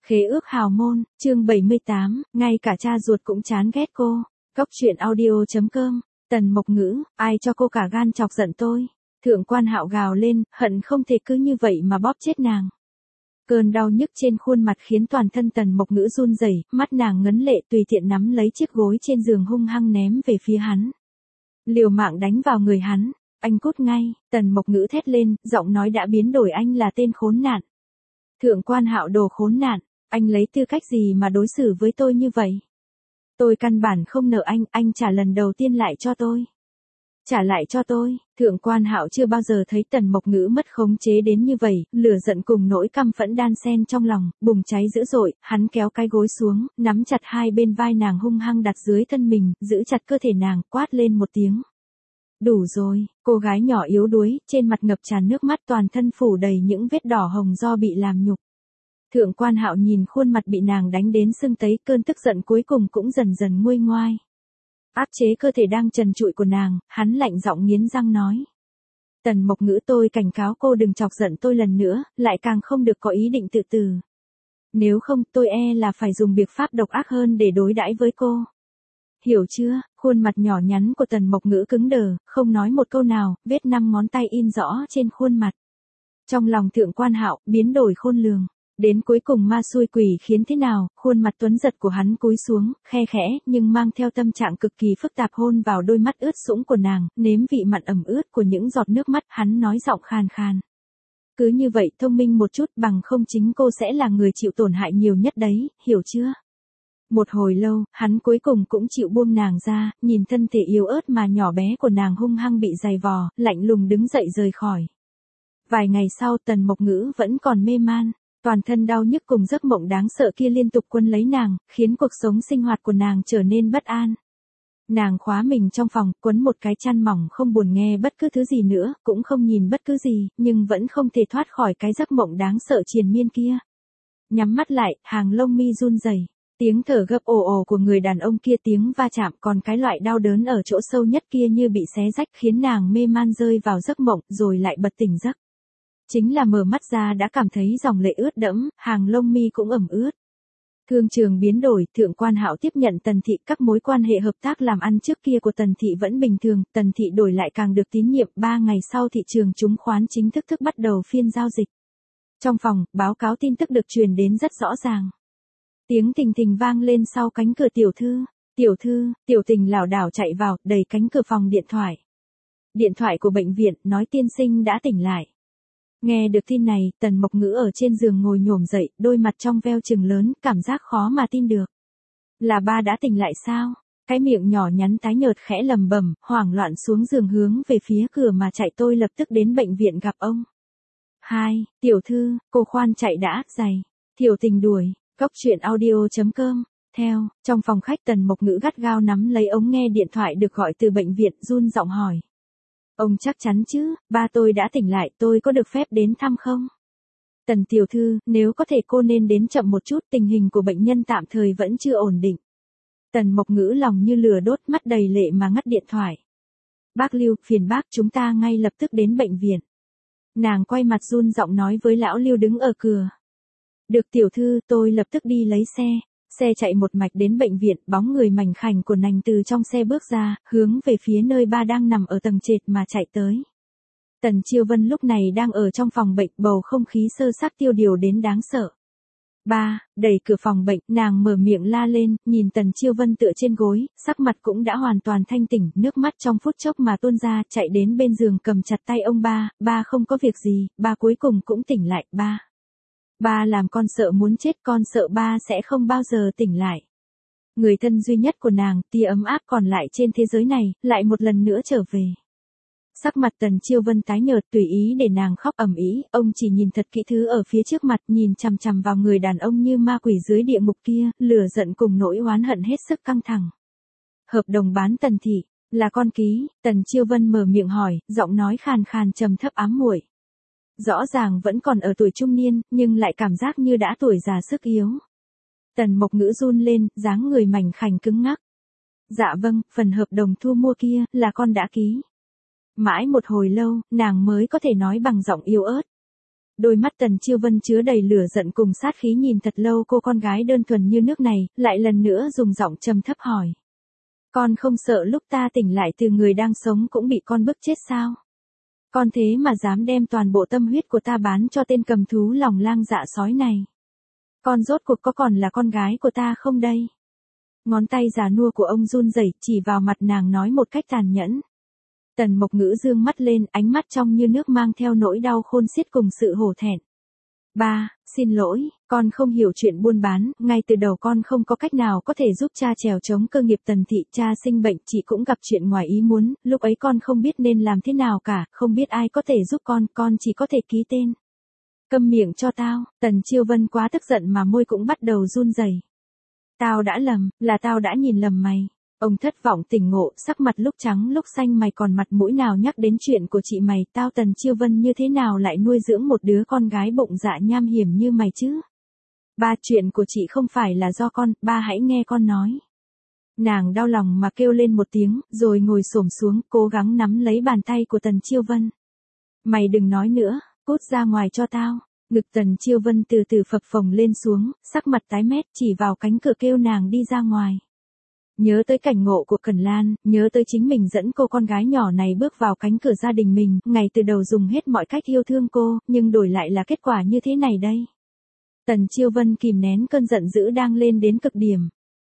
Khế ước hào môn, chương 78, ngay cả cha ruột cũng chán ghét cô. Cốc truyện audio.com, Tần Mộc Ngữ, ai cho cô cả gan chọc giận tôi. Thượng Quan Hạo gào lên, hận không thể cứ như vậy mà bóp chết nàng. Cơn đau nhức trên khuôn mặt khiến toàn thân Tần Mộc Ngữ run rẩy, mắt nàng ngấn lệ tùy tiện nắm lấy chiếc gối trên giường hung hăng ném về phía hắn. Liều mạng đánh vào người hắn, anh cút ngay, Tần Mộc Ngữ thét lên, giọng nói đã biến đổi, anh là tên khốn nạn. Thượng Quan Hạo đồ khốn nạn, anh lấy tư cách gì mà đối xử với tôi như vậy? Tôi căn bản không nợ anh trả lần đầu tiên lại cho tôi. Trả lại cho tôi, Thượng Quan Hạo chưa bao giờ thấy Tần Mộc Ngữ mất khống chế đến như vậy, lửa giận cùng nỗi căm phẫn đan xen trong lòng, bùng cháy dữ dội, hắn kéo cái gối xuống, nắm chặt hai bên vai nàng hung hăng đặt dưới thân mình, giữ chặt cơ thể nàng, quát lên một tiếng. Đủ rồi, cô gái nhỏ yếu đuối, trên mặt ngập tràn nước mắt, toàn thân phủ đầy những vết đỏ hồng do bị làm nhục. Thượng Quan Hạo nhìn khuôn mặt bị nàng đánh đến sưng tấy, cơn tức giận cuối cùng cũng dần dần nguôi ngoai. Áp chế cơ thể đang trần trụi của nàng, hắn lạnh giọng nghiến răng nói. Tần Mộc Ngữ, tôi cảnh cáo cô đừng chọc giận tôi lần nữa, lại càng không được có ý định tự tử. Nếu không tôi là phải dùng biện pháp độc ác hơn để đối đãi với cô. Hiểu chưa? Khuôn mặt nhỏ nhắn của Tần Mộc Ngữ cứng đờ, không nói một câu nào, vết 5 ngón tay in rõ trên khuôn mặt. Trong lòng Thượng Quan Hạo biến đổi khôn lường. Đến cuối cùng ma xui quỷ khiến thế nào, khuôn mặt tuấn giật của hắn cúi xuống, khe khẽ, nhưng mang theo tâm trạng cực kỳ phức tạp hôn vào đôi mắt ướt sũng của nàng, nếm vị mặn ẩm ướt của những giọt nước mắt, hắn nói giọng khàn khàn. Cứ như vậy thông minh một chút, bằng không chính cô sẽ là người chịu tổn hại nhiều nhất đấy, hiểu chưa? Một hồi lâu, hắn cuối cùng cũng chịu buông nàng ra, nhìn thân thể yếu ớt mà nhỏ bé của nàng hung hăng bị giày vò, lạnh lùng đứng dậy rời khỏi. Vài ngày sau Tần Mộc Ngữ vẫn còn mê man. Toàn thân đau nhức cùng giấc mộng đáng sợ kia liên tục quân lấy nàng, khiến cuộc sống sinh hoạt của nàng trở nên bất an. Nàng khóa mình trong phòng, quấn một cái chăn mỏng, không buồn nghe bất cứ thứ gì nữa, cũng không nhìn bất cứ gì, nhưng vẫn không thể thoát khỏi cái giấc mộng đáng sợ triền miên kia. Nhắm mắt lại, hàng lông mi run rẩy, tiếng thở gấp ồ ồ của người đàn ông kia, tiếng va chạm, còn cái loại đau đớn ở chỗ sâu nhất kia như bị xé rách, khiến nàng mê man rơi vào giấc mộng, rồi lại bật tỉnh giấc. Chính là mở mắt ra đã cảm thấy dòng lệ ướt đẫm, hàng lông mi cũng ẩm ướt. Thương trường biến đổi, Thượng Quan Hạo tiếp nhận Tần Thị, các mối quan hệ hợp tác làm ăn trước kia của Tần Thị vẫn bình thường, Tần Thị đổi lại càng được tín nhiệm. 3 ngày sau thị trường chứng khoán chính thức bắt đầu phiên giao dịch. Trong phòng, báo cáo tin tức được truyền đến rất rõ ràng. Tiếng Tình Tình vang lên sau cánh cửa. Tiểu thư, Tiểu Tình lảo đảo chạy vào, đẩy cánh cửa phòng điện thoại. Điện thoại của bệnh viện, nói tiên sinh đã tỉnh lại. Nghe được tin này, Tần Mộc Ngữ ở trên giường ngồi nhổm dậy, đôi mặt trong veo trừng lớn, cảm giác khó mà tin được. Là ba đã tỉnh lại sao? Cái miệng nhỏ nhắn tái nhợt khẽ lầm bầm, hoảng loạn xuống giường hướng về phía cửa mà chạy, tôi lập tức đến bệnh viện gặp ông. Tiểu thư, cô khoan chạy đã, giày. Tiểu Tình đuổi, Cốc truyện audio.com. Trong phòng khách Tần Mộc Ngữ gắt gao nắm lấy ống nghe điện thoại được gọi từ bệnh viện, run giọng hỏi. Ông chắc chắn chứ, ba tôi đã tỉnh lại, tôi có được phép đến thăm không? Tần tiểu thư, nếu có thể cô nên đến chậm một chút, tình hình của bệnh nhân tạm thời vẫn chưa ổn định. Tần Mộc Ngữ lòng như lửa đốt, mắt đầy lệ mà ngắt điện thoại. Bác Lưu, phiền bác, chúng ta ngay lập tức đến bệnh viện. Nàng quay mặt run giọng nói với lão Lưu đứng ở cửa. Được tiểu thư, tôi lập tức đi lấy xe. Xe chạy một mạch đến bệnh viện, bóng người mảnh khảnh của nàng từ trong xe bước ra, hướng về phía nơi ba đang nằm ở tầng trệt mà chạy tới. Tần Chiêu Vân lúc này đang ở trong phòng bệnh, bầu không khí sơ xác tiêu điều đến đáng sợ. Ba, đẩy cửa phòng bệnh, nàng mở miệng la lên, nhìn Tần Chiêu Vân tựa trên gối, sắc mặt cũng đã hoàn toàn thanh tỉnh, nước mắt trong phút chốc mà tuôn ra, chạy đến bên giường cầm chặt tay ông ba, ba không có việc gì, ba cuối cùng cũng tỉnh lại, ba. Ba làm con sợ muốn chết, con sợ ba sẽ không bao giờ tỉnh lại. Người thân duy nhất của nàng, tia ấm áp còn lại trên thế giới này, lại một lần nữa trở về. Sắc mặt Tần Chiêu Vân tái nhợt, tùy ý để nàng khóc ầm ĩ, ông chỉ nhìn thật kỹ thứ ở phía trước mặt, nhìn chằm chằm vào người đàn ông như ma quỷ dưới địa ngục kia, lửa giận cùng nỗi oán hận hết sức căng thẳng. Hợp đồng bán Tần Thị, là con ký, Tần Chiêu Vân mở miệng hỏi, giọng nói khàn khàn trầm thấp ám muội. Rõ ràng vẫn còn ở tuổi trung niên, nhưng lại cảm giác như đã tuổi già sức yếu. Tần Mộc Ngữ run lên, dáng người mảnh khảnh cứng ngắc. Dạ vâng, phần hợp đồng thu mua kia, là con đã ký. Mãi một hồi lâu, nàng mới có thể nói bằng giọng yếu ớt. Đôi mắt Tần Chiêu Vân chứa đầy lửa giận cùng sát khí nhìn thật lâu cô con gái đơn thuần như nước này, lại lần nữa dùng giọng trầm thấp hỏi. Con không sợ lúc ta tỉnh lại từ người đang sống cũng bị con bức chết sao? Con thế mà dám đem toàn bộ tâm huyết của ta bán cho tên cầm thú lòng lang dạ sói này. Con rốt cuộc có còn là con gái của ta không đây? Ngón tay già nua của ông run rẩy chỉ vào mặt nàng nói một cách tàn nhẫn. Tần Mộc Ngữ dương mắt lên, ánh mắt trong như nước mang theo nỗi đau khôn xiết cùng sự hổ thẹn. Ba, xin lỗi, con không hiểu chuyện buôn bán, ngay từ đầu con không có cách nào có thể giúp cha trèo chống cơ nghiệp Tần thị, cha sinh bệnh chị cũng gặp chuyện ngoài ý muốn, lúc ấy con không biết nên làm thế nào cả, không biết ai có thể giúp con chỉ có thể ký tên. Câm miệng cho tao, Tần Chiêu Vân quá tức giận mà môi cũng bắt đầu run rẩy. Tao đã lầm, là tao đã nhìn lầm mày. Ông thất vọng tỉnh ngộ, sắc mặt lúc trắng lúc xanh, mày còn mặt mũi nào nhắc đến chuyện của chị mày, tao Tần Chiêu Vân như thế nào lại nuôi dưỡng một đứa con gái bụng dạ nham hiểm như mày chứ? Ba, chuyện của chị không phải là do con, ba hãy nghe con nói. Nàng đau lòng mà kêu lên một tiếng, rồi ngồi xổm xuống, cố gắng nắm lấy bàn tay của Tần Chiêu Vân. Mày đừng nói nữa, cút ra ngoài cho tao. Ngực Tần Chiêu Vân từ từ phập phồng lên xuống, sắc mặt tái mét chỉ vào cánh cửa kêu nàng đi ra ngoài. Nhớ tới cảnh ngộ của Cẩn Lan, nhớ tới chính mình dẫn cô con gái nhỏ này bước vào cánh cửa gia đình mình, ngày từ đầu dùng hết mọi cách yêu thương cô, nhưng đổi lại là kết quả như thế này đây. Tần Chiêu Vân kìm nén cơn giận dữ đang lên đến cực điểm.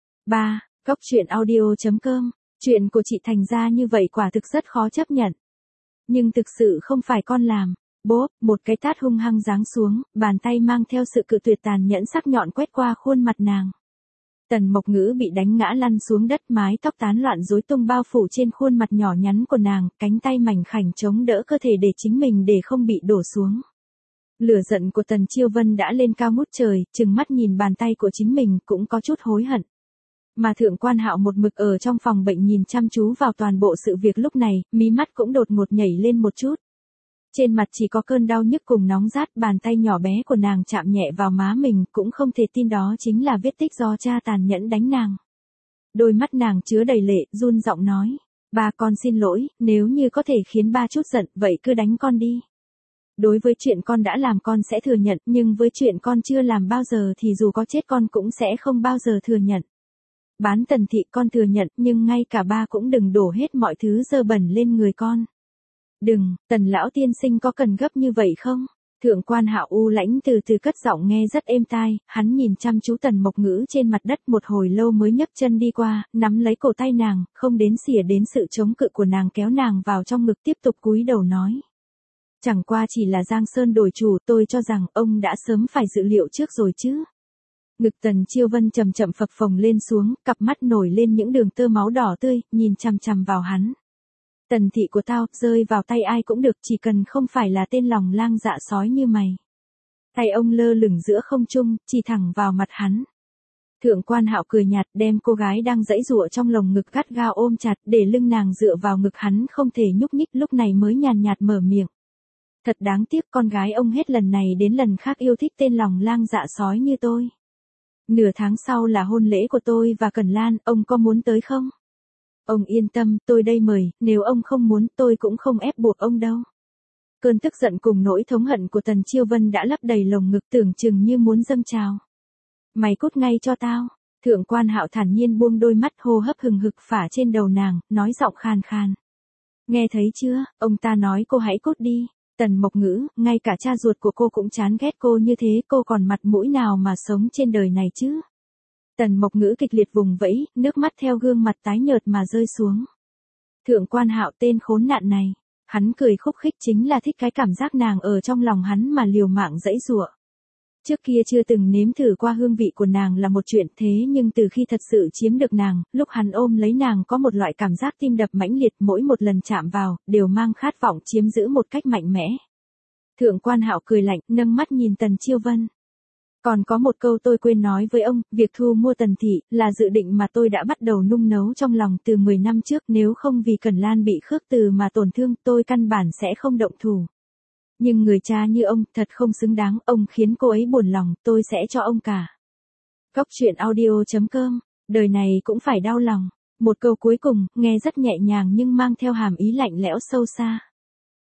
3. Cóc truyện audio.com. Chuyện của chị thành ra như vậy quả thực rất khó chấp nhận. Nhưng thực sự không phải con làm. Bốp, một cái tát hung hăng giáng xuống, bàn tay mang theo sự cự tuyệt tàn nhẫn sắc nhọn quét qua khuôn mặt nàng. Tần Mộc Ngữ bị đánh ngã lăn xuống đất, mái tóc tán loạn rối tung bao phủ trên khuôn mặt nhỏ nhắn của nàng, cánh tay mảnh khảnh chống đỡ cơ thể để chính mình để không bị đổ xuống. Lửa giận của Tần Chiêu Vân đã lên cao ngút trời, trừng mắt nhìn bàn tay của chính mình cũng có chút hối hận. Mà Thượng Quan Hạo một mực ở trong phòng bệnh nhìn chăm chú vào toàn bộ sự việc lúc này, mí mắt cũng đột ngột nhảy lên một chút. Trên mặt chỉ có cơn đau nhức cùng nóng rát, bàn tay nhỏ bé của nàng chạm nhẹ vào má mình, cũng không thể tin đó chính là vết tích do cha tàn nhẫn đánh nàng. Đôi mắt nàng chứa đầy lệ, run giọng nói, ba con xin lỗi, nếu như có thể khiến ba chút giận, vậy cứ đánh con đi. Đối với chuyện con đã làm con sẽ thừa nhận, nhưng với chuyện con chưa làm bao giờ thì dù có chết con cũng sẽ không bao giờ thừa nhận. Bán Tần thị con thừa nhận, nhưng ngay cả ba cũng đừng đổ hết mọi thứ dơ bẩn lên người con. Đừng, Tần lão tiên sinh có cần gấp như vậy không? Thượng Quan Hạo u lãnh từ từ cất giọng nghe rất êm tai, hắn nhìn chăm chú Tần Mộc Ngữ trên mặt đất một hồi lâu mới nhấc chân đi qua, nắm lấy cổ tay nàng, không đến xỉa đến sự chống cự của nàng, kéo nàng vào trong ngực tiếp tục cúi đầu nói. Chẳng qua chỉ là Giang Sơn đổi chủ, tôi cho rằng ông đã sớm phải dự liệu trước rồi chứ. Ngực Tần Chiêu Vân chậm chậm phập phồng lên xuống, cặp mắt nổi lên những đường tơ máu đỏ tươi, nhìn chằm chằm vào hắn. Tần thị của tao, rơi vào tay ai cũng được, chỉ cần không phải là tên lòng lang dạ sói như mày. Tay ông lơ lửng giữa không trung, chỉ thẳng vào mặt hắn. Thượng Quan Hạo cười nhạt, đem cô gái đang giãy giụa trong lồng ngực gắt gao ôm chặt, để lưng nàng dựa vào ngực hắn không thể nhúc nhích, lúc này mới nhàn nhạt mở miệng. Thật đáng tiếc, con gái ông hết lần này đến lần khác yêu thích tên lòng lang dạ sói như tôi. Nửa tháng sau là hôn lễ của tôi và Cẩn Lan, ông có muốn tới không? Ông yên tâm, tôi đây mời, nếu ông không muốn tôi cũng không ép buộc ông đâu. Cơn tức giận cùng nỗi thống hận của Tần Chiêu Vân đã lấp đầy lồng ngực, tưởng chừng như muốn dâng trào. Mày cút ngay cho tao. Thượng Quan Hạo thản nhiên buông đôi mắt, hô hấp hừng hực phả trên đầu nàng, nói giọng khàn khàn. Nghe thấy chưa, ông ta nói cô hãy cút đi. Tần Mộc Ngữ, ngay cả cha ruột của cô cũng chán ghét cô như thế, cô còn mặt mũi nào mà sống trên đời này chứ? Tần Mộc Ngữ kịch liệt vùng vẫy, nước mắt theo gương mặt tái nhợt mà rơi xuống. Thượng Quan Hạo tên khốn nạn này, hắn cười khúc khích, chính là thích cái cảm giác nàng ở trong lòng hắn mà liều mạng giãy giụa. Trước kia chưa từng nếm thử qua hương vị của nàng là một chuyện, thế nhưng từ khi thật sự chiếm được nàng, lúc hắn ôm lấy nàng có một loại cảm giác tim đập mãnh liệt, mỗi một lần chạm vào, đều mang khát vọng chiếm giữ một cách mạnh mẽ. Thượng Quan Hạo cười lạnh, nâng mắt nhìn Tần Chiêu Vân. Còn có một câu tôi quên nói với ông, việc thu mua Tần thị, là dự định mà tôi đã bắt đầu nung nấu trong lòng từ 10 năm trước, nếu không vì Cẩn Lan bị Khước Từ mà tổn thương, tôi căn bản sẽ không động thủ. Nhưng người cha như ông, thật không xứng đáng, ông khiến cô ấy buồn lòng, tôi sẽ cho ông cả. Cóc truyện audio.com, đời này cũng phải đau lòng. Một câu cuối cùng, nghe rất nhẹ nhàng nhưng mang theo hàm ý lạnh lẽo sâu xa.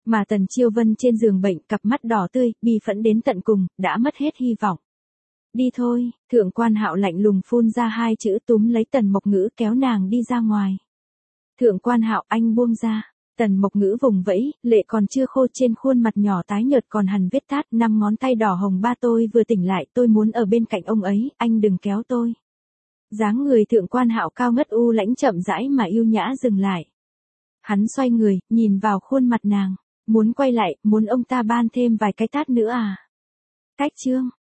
Mà Tần Chiêu Vân trên giường bệnh, cặp mắt đỏ tươi, bi phẫn đến tận cùng, đã mất hết hy vọng. Đi thôi, Thượng Quan Hạo lạnh lùng phun ra hai chữ, túm lấy Tần Mộc Ngữ kéo nàng đi ra ngoài. Thượng Quan Hạo, anh buông ra. Tần Mộc Ngữ vùng vẫy, lệ còn chưa khô trên khuôn mặt nhỏ tái nhợt còn hằn vết tát, 5 ngón tay đỏ hồng. Ba, tôi vừa tỉnh lại, tôi muốn ở bên cạnh ông ấy, anh đừng kéo tôi. Dáng người Thượng Quan Hạo cao ngất u lãnh chậm rãi mà yêu nhã dừng lại. Hắn xoay người, nhìn vào khuôn mặt nàng. Muốn quay lại, muốn ông ta ban thêm vài cái tát nữa à? Cách chương